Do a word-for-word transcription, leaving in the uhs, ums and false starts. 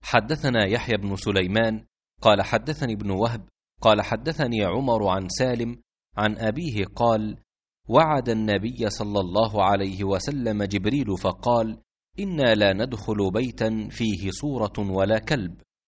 حدثنا يحيى بن سليمان قال حدثني ابن وهب قال حدثني عمر عن سالم عن أبيه قال: وعد النبي صلى الله عليه وسلم جبريل فقال: إنا لا ندخل بيتا فيه صورة ولا كلب،